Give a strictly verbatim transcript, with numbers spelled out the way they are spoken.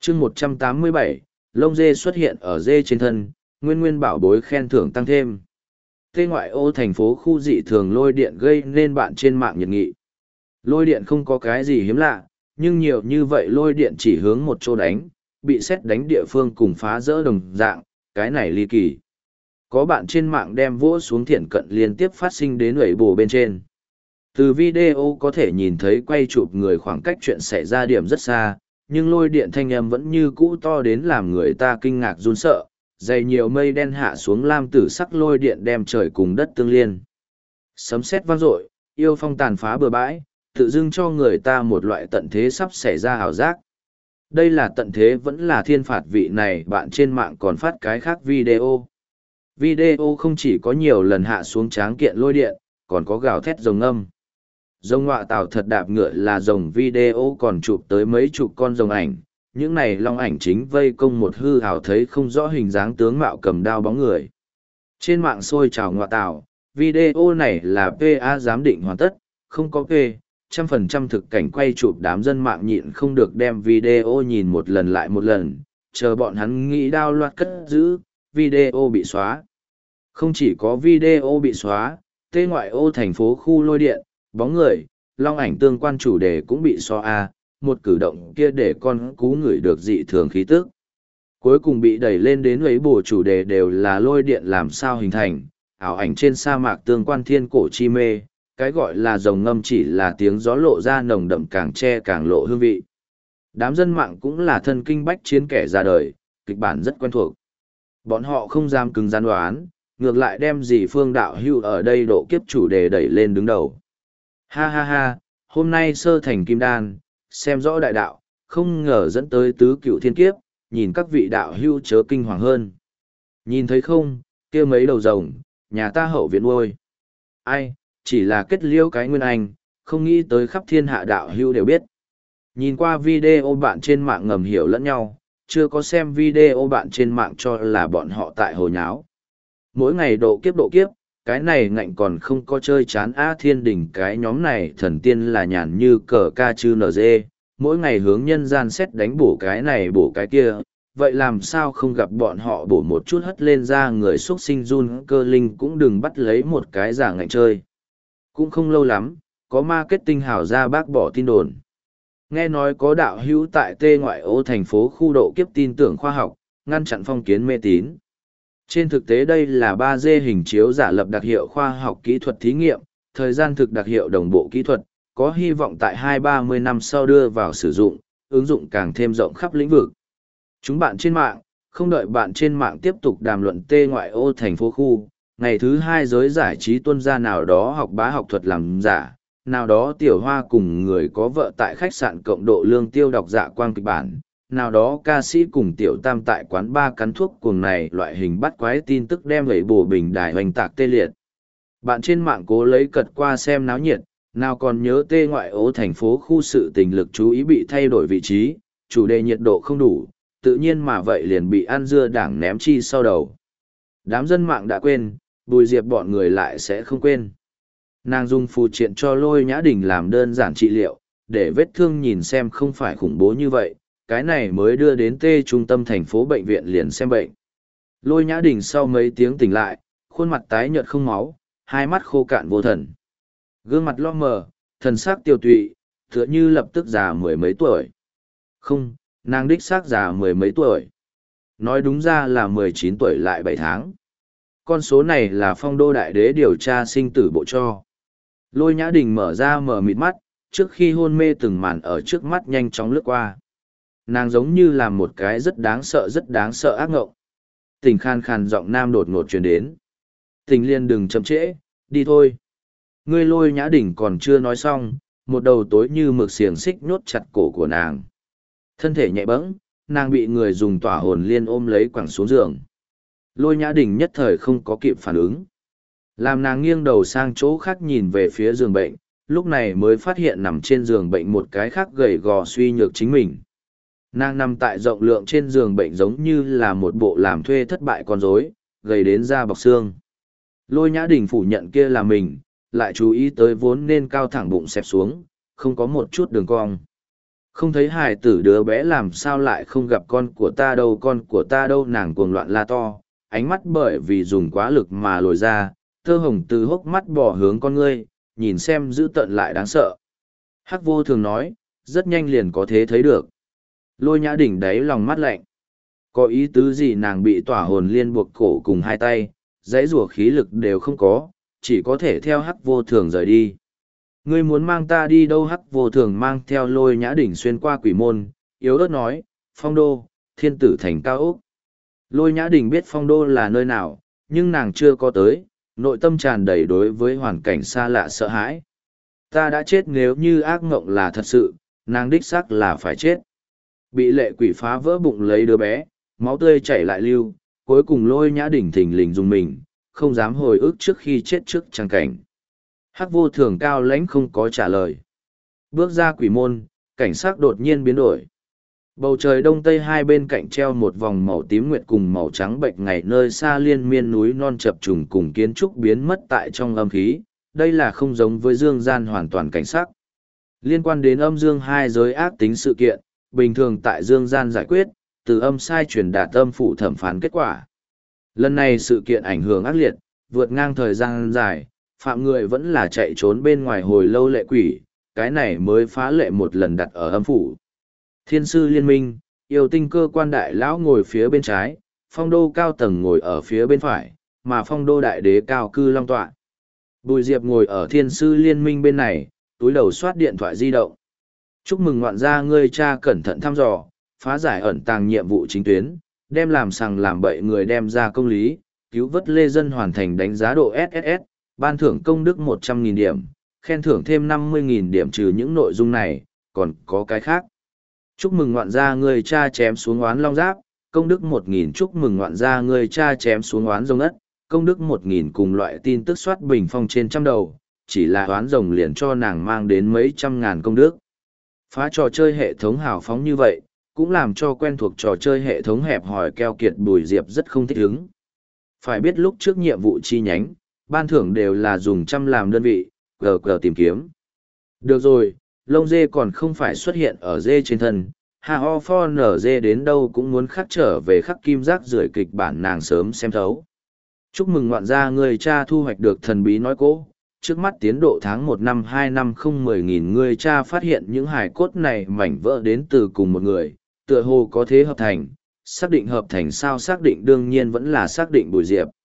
chương một trăm tám mươi bảy, lông dê xuất hiện ở dê trên thân, nguyên nguyên bảo bối khen thưởng tăng thêm. Tê ngoại ô thành phố khu dị thường lôi điện gây nên bạn trên mạng nhiệt nghị. Lôi điện không có cái gì hiếm lạ, nhưng nhiều như vậy lôi điện chỉ hướng một chỗ đánh, bị xét đánh địa phương cùng phá rỡ đồng dạng, cái này ly kỳ. Có bạn trên mạng đem vỗ xuống thiện cận liên tiếp phát sinh đến ủy bồ bên trên. Từ video có thể nhìn thấy quay chụp người khoảng cách chuyện xảy ra điểm rất xa, nhưng lôi điện thanh âm vẫn như cũ to đến làm người ta kinh ngạc run sợ, dày nhiều mây đen hạ xuống lam tử sắc lôi điện đem trời cùng đất tương liên. Sấm sét vang dội, yêu phong tàn phá bừa bãi, tự dưng cho người ta một loại tận thế sắp xảy ra ảo giác. Đây là tận thế vẫn là thiên phạt vị này bạn trên mạng còn phát cái khác video. Video không chỉ có nhiều lần hạ xuống tráng kiện lôi điện, còn có gào thét rồng âm. Rồng ngọa tảo thật đạp ngựa là rồng video còn chụp tới mấy chục con rồng ảnh, những này long ảnh chính vây công một hư hào thấy không rõ hình dáng tướng mạo cầm đao bóng người. Trên mạng sôi trào ngọa tảo, video này là pê a giám định hoàn tất, không có P, trăm phần trăm thực cảnh quay chụp đám dân mạng nhịn không được đem video nhìn một lần lại một lần, chờ bọn hắn nghĩ đao loạt cất giữ, video bị xóa. Không chỉ có video bị xóa, tê ngoại ô thành phố khu lôi điện, bóng người, long ảnh tương quan chủ đề cũng bị xóa a, một cử động kia để con cú ngửi được dị thường khí tức. Cuối cùng bị đẩy lên đến ấy bổ chủ đề đều là lôi điện làm sao hình thành, ảo ảnh trên sa mạc tương quan thiên cổ chi mê, cái gọi là rồng ngâm chỉ là tiếng gió lộ ra nồng đậm càng che càng lộ hương vị. Đám dân mạng cũng là thân kinh bách chiến kẻ ra đời, kịch bản rất quen thuộc. Bọn họ không dám cứng rắn đoán, ngược lại đem dì Phương Đạo Hưu ở đây độ kiếp chủ đề đẩy lên đứng đầu. Ha ha ha, hôm nay sơ thành kim đan, xem rõ đại đạo, không ngờ dẫn tới tứ cựu thiên kiếp, nhìn các vị đạo hưu chớ kinh hoàng hơn. Nhìn thấy không, kia mấy đầu rồng, nhà ta hậu viện nuôi. Ai, chỉ là kết liêu cái nguyên anh, không nghĩ tới khắp thiên hạ đạo hưu đều biết. Nhìn qua video bạn trên mạng ngầm hiểu lẫn nhau, chưa có xem video bạn trên mạng cho là bọn họ tại hồ nháo. Mỗi ngày độ kiếp độ kiếp, cái này ngạnh còn không có chơi chán A Thiên Đình cái nhóm này thần tiên là nhàn như cờ ca chư nờ dê, mỗi ngày hướng nhân gian xét đánh bổ cái này bổ cái kia, vậy làm sao không gặp bọn họ bổ một chút hất lên ra người xuất sinh run cơ linh cũng đừng bắt lấy một cái giả ngạnh chơi. Cũng không lâu lắm, có marketing hào ra bác bỏ tin đồn. Nghe nói có đạo hữu tại tê ngoại ô thành phố khu độ kiếp tin tưởng khoa học, ngăn chặn phong kiến mê tín. Trên thực tế đây là ba D hình chiếu giả lập đặc hiệu khoa học kỹ thuật thí nghiệm, thời gian thực đặc hiệu đồng bộ kỹ thuật, có hy vọng tại hai ba mươi năm sau đưa vào sử dụng, ứng dụng càng thêm rộng khắp lĩnh vực. Chúng bạn trên mạng, không đợi bạn trên mạng tiếp tục đàm luận tê ngoại ô thành phố khu, ngày thứ hai giới giải trí tuân ra nào đó học bá học thuật làm giả, nào đó tiểu hoa cùng người có vợ tại khách sạn cộng độ lương tiêu đọc dạ quang kịch bản, nào đó ca sĩ cùng tiểu tam tại quán ba cắn thuốc cuồng này loại hình bắt quái tin tức đem lấy bổ bình đài hoành tạc tê liệt. Bạn trên mạng cố lấy cật qua xem náo nhiệt, nào còn nhớ tê ngoại ô thành phố khu sự tình lực chú ý bị thay đổi vị trí, chủ đề nhiệt độ không đủ, tự nhiên mà vậy liền bị ăn dưa đảng ném chi sau đầu. Đám dân mạng đã quên, Bùi Diệp bọn người lại sẽ không quên. Nàng dùng phù triện cho Lôi Nhã Đình làm đơn giản trị liệu, để vết thương nhìn xem không phải khủng bố như vậy, cái này mới đưa đến tê trung tâm thành phố bệnh viện liền xem bệnh. Lôi Nhã Đình sau mấy tiếng tỉnh lại, khuôn mặt tái nhợt không máu, hai mắt khô cạn vô thần. Gương mặt lo mờ, thần sắc tiêu tụy, tựa như lập tức già mười mấy tuổi. Không, nàng đích xác già mười mấy tuổi. Nói đúng ra là mười chín tuổi lại bảy tháng. Con số này là Phong Đô Đại Đế điều tra sinh tử bộ cho. Lôi Nhã Đình mở ra mở mịt mắt, trước khi hôn mê từng màn ở trước mắt nhanh chóng lướt qua. Nàng giống như là một cái rất đáng sợ rất đáng sợ ác ngộng. Tình khan khan giọng nam đột ngột truyền đến. Tình liên đừng chậm trễ, đi thôi. Ngươi Lôi Nhã Đình còn chưa nói xong, một đầu tối như mực xiềng xích nhốt chặt cổ của nàng. Thân thể nhẹ bẫng, nàng bị người dùng tỏa hồn liên ôm lấy quẳng xuống giường. Lôi Nhã Đình nhất thời không có kịp phản ứng. Làm nàng nghiêng đầu sang chỗ khác nhìn về phía giường bệnh, lúc này mới phát hiện nằm trên giường bệnh một cái khác gầy gò suy nhược chính mình. Nàng nằm tại rộng lượng trên giường bệnh giống như là một bộ làm thuê thất bại con rối, gầy đến da bọc xương. Lôi Nhã Đình phủ nhận kia là mình, lại chú ý tới vốn nên cao thẳng bụng xẹp xuống, không có một chút đường cong. Không thấy hài tử đứa bé làm sao lại không gặp con của ta đâu, con của ta đâu, nàng cuồng loạn la to, ánh mắt bởi vì dùng quá lực mà lồi ra, tơ hồng từ hốc mắt bỏ hướng con ngươi, nhìn xem dữ tợn lại đáng sợ. Hắc vô thường nói, rất nhanh liền có thế thấy được. Lôi nhã đỉnh đáy lòng mắt lạnh. Có ý tứ gì nàng bị tỏa hồn liên buộc cổ cùng hai tay, dãy rủa khí lực đều không có, chỉ có thể theo hắc vô thường rời đi. Ngươi muốn mang ta đi đâu? Hắc vô thường mang theo lôi nhã đỉnh xuyên qua quỷ môn, yếu ớt nói, phong đô, thiên tử thành cao ốc. Lôi nhã đỉnh biết phong đô là nơi nào, nhưng nàng chưa có tới, nội tâm tràn đầy đối với hoàn cảnh xa lạ sợ hãi. Ta đã chết, nếu như ác mộng là thật sự, nàng đích xác là phải chết. Bị lệ quỷ phá vỡ bụng lấy đứa bé, máu tươi chảy lại lưu, cuối cùng lôi nhã đỉnh thình lình dùng mình, không dám hồi ức trước khi chết trước trang cảnh. Hắc vô thường cao lãnh không có trả lời. Bước ra quỷ môn, cảnh sắc đột nhiên biến đổi. Bầu trời đông tây hai bên cạnh treo một vòng màu tím nguyệt cùng màu trắng bệnh ngày, nơi xa liên miên núi non chập trùng cùng kiến trúc biến mất tại trong âm khí. Đây là không giống với dương gian hoàn toàn cảnh sắc. Liên quan đến âm dương hai giới ác tính sự kiện, bình thường tại dương gian giải quyết, từ âm sai truyền đạt âm phụ thẩm phán kết quả. Lần này sự kiện ảnh hưởng ác liệt, vượt ngang thời gian dài, phạm người vẫn là chạy trốn bên ngoài hồi lâu lệ quỷ, cái này mới phá lệ một lần đặt ở âm phủ. Thiên sư liên minh, yêu tinh cơ quan đại lão ngồi phía bên trái, phong đô cao tầng ngồi ở phía bên phải, mà phong đô đại đế cao cư long tọa. Bùi Diệp ngồi ở thiên sư liên minh bên này, túi đầu soát điện thoại di động. Chúc mừng ngoạn gia ngươi cha cẩn thận thăm dò, phá giải ẩn tàng nhiệm vụ chính tuyến, đem làm sằng làm bậy người đem ra công lý, cứu vớt lê dân hoàn thành đánh giá độ ét ét ét, ban thưởng công đức một trăm nghìn điểm, khen thưởng thêm năm mươi nghìn điểm. Trừ những nội dung này, còn có cái khác. Chúc mừng ngoạn gia ngươi cha chém xuống oán long giáp, công đức một nghìn. Chúc mừng ngoạn gia ngươi cha chém xuống oán rồng ất, công đức một nghìn. Cùng loại tin tức soát bình phong trên trăm đầu, chỉ là oán rồng liền cho nàng mang đến mấy trăm ngàn công đức. Phá trò chơi hệ thống hào phóng như vậy, cũng làm cho quen thuộc trò chơi hệ thống hẹp hòi keo kiệt Bùi Diệp rất không thích ứng. Phải biết lúc trước nhiệm vụ chi nhánh, ban thưởng đều là dùng trăm làm đơn vị, gờ gờ tìm kiếm. Được rồi, lông dê còn không phải xuất hiện ở dê trên thân, hà ho pho nở dê đến đâu cũng muốn khắc trở về khắc kim giác rưởi kịch bản nàng sớm xem thấu. Chúc mừng ngoạn gia người cha thu hoạch được thần bí nói cố, trước mắt tiến độ tháng một năm hai năm không mười nghìn. Người cha phát hiện những hài cốt này mảnh vỡ đến từ cùng một người, tựa hồ có thế hợp thành, xác định hợp thành sao? Xác định đương nhiên vẫn là xác định Bùi Diệp.